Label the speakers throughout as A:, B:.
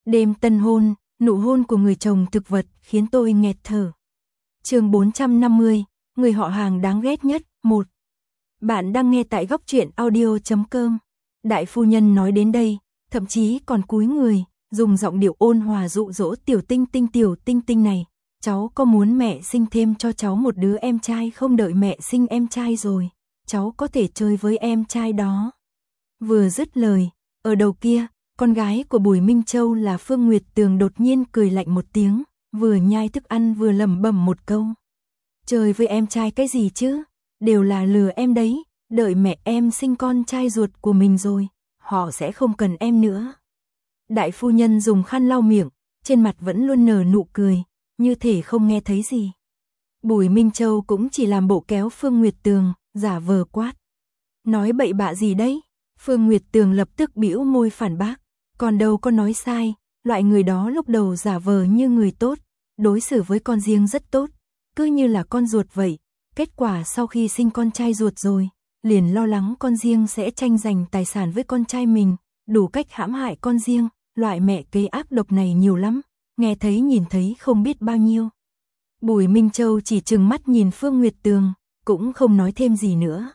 A: Đêm tân hôn, nụ hôn của người chồng thực vật khiến tôi nghẹt thở. Chương 450, người họ hàng đáng ghét nhất, 1. Bạn đang nghe tại góc truyện audio.com. Đại phu nhân nói đến đây, thậm chí còn cúi người, dùng giọng điệu ôn hòa dụ dỗ tiểu tinh tinh này. Cháu có muốn mẹ sinh thêm cho cháu một đứa em trai không? Đợi mẹ sinh em trai rồi, cháu có thể chơi với em trai đó. Vừa dứt lời, ở đầu kia, con gái của Bùi Minh Châu là Phương Nguyệt Tường đột nhiên cười lạnh một tiếng, vừa nhai thức ăn vừa lẩm bẩm một câu. Chơi với em trai cái gì chứ, đều là lừa em đấy, đợi mẹ em sinh con trai ruột của mình rồi, họ sẽ không cần em nữa. Đại phu nhân dùng khăn lau miệng, trên mặt vẫn luôn nở nụ cười, như thể không nghe thấy gì. Bùi Minh Châu cũng chỉ làm bộ kéo Phương Nguyệt Tường, giả vờ quát. Nói bậy bạ gì đấy? Phương Nguyệt Tường lập tức bĩu môi phản bác. Còn đâu có nói sai, loại người đó lúc đầu giả vờ như người tốt, đối xử với con riêng rất tốt, cứ như là con ruột vậy. Kết quả sau khi sinh con trai ruột rồi, liền lo lắng con riêng sẽ tranh giành tài sản với con trai mình, đủ cách hãm hại con riêng. Loại mẹ kế ác độc này nhiều lắm, nghe thấy nhìn thấy không biết bao nhiêu. Bùi Minh Châu chỉ trừng mắt nhìn Phương Nguyệt Tường, cũng không nói thêm gì nữa.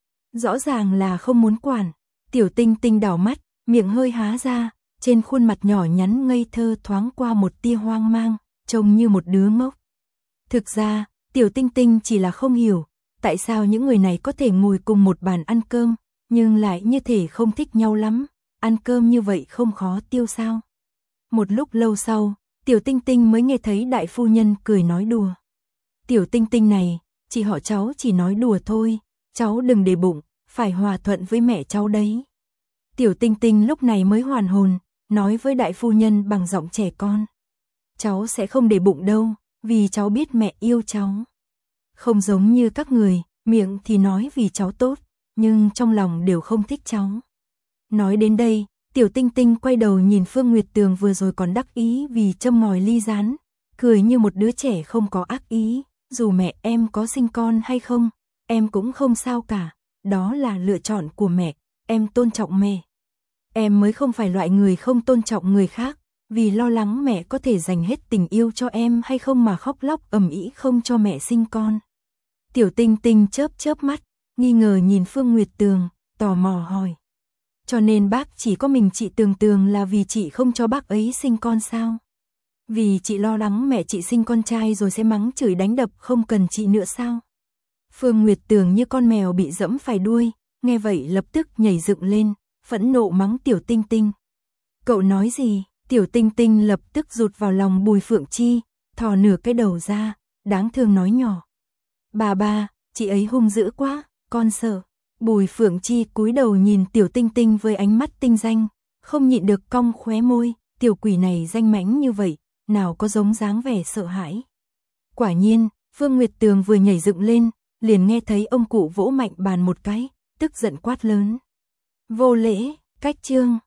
A: Rõ ràng là không muốn quản. Tiểu Tinh Tinh đảo mắt, miệng hơi há ra, trên khuôn mặt nhỏ nhắn ngây thơ thoáng qua một tia hoang mang, trông như một đứa ngốc. Thực ra, Tiểu Tinh Tinh chỉ là không hiểu, tại sao những người này có thể ngồi cùng một bàn ăn cơm, nhưng lại như thể không thích nhau lắm, ăn cơm như vậy không khó tiêu sao. Một lúc lâu sau, Tiểu Tinh Tinh mới nghe thấy đại phu nhân cười nói đùa. Tiểu Tinh Tinh này, chị họ cháu chỉ nói đùa thôi, cháu đừng để bụng, phải hòa thuận với mẹ cháu đấy. Tiểu Tinh Tinh lúc này mới hoàn hồn, nói với đại phu nhân bằng giọng trẻ con. Cháu sẽ không để bụng đâu, vì cháu biết mẹ yêu cháu. Không giống như các người, miệng thì nói vì cháu tốt, nhưng trong lòng đều không thích cháu. Nói đến đây, Tiểu Tinh Tinh quay đầu nhìn Phương Nguyệt Tường vừa rồi còn đắc ý vì châm ngòi ly rán, cười như một đứa trẻ không có ác ý. Dù mẹ em có sinh con hay không, em cũng không sao cả, đó là lựa chọn của mẹ, em tôn trọng mẹ. Em mới không phải loại người không tôn trọng người khác, vì lo lắng mẹ có thể dành hết tình yêu cho em hay không mà khóc lóc ầm ĩ không cho mẹ sinh con. Tiểu Tinh Tinh chớp mắt, nghi ngờ nhìn Phương Nguyệt Tường, tò mò hỏi. Cho nên bác chỉ có mình chị Tường là vì chị không cho bác ấy sinh con sao? Vì chị lo lắng mẹ chị sinh con trai rồi sẽ mắng chửi đánh đập không cần chị nữa sao? Phương Nguyệt Tường như con mèo bị dẫm phải đuôi, nghe vậy lập tức nhảy dựng lên, phẫn nộ mắng Tiểu Tinh Tinh. Cậu nói gì? Tiểu Tinh Tinh lập tức rụt vào lòng Bùi Phượng Chi, thò nửa cái đầu ra, đáng thương nói nhỏ. Bà, chị ấy hung dữ quá, con sợ. Bùi Phượng Chi cúi đầu nhìn Tiểu Tinh Tinh với ánh mắt tinh danh, không nhịn được cong khóe môi, tiểu quỷ này danh mãnh như vậy, nào có giống dáng vẻ sợ hãi. Quả nhiên, Phương Nguyệt Tường vừa nhảy dựng lên, liền nghe thấy ông cụ vỗ mạnh bàn một cái, tức giận quát lớn. Vô lễ, cách chương.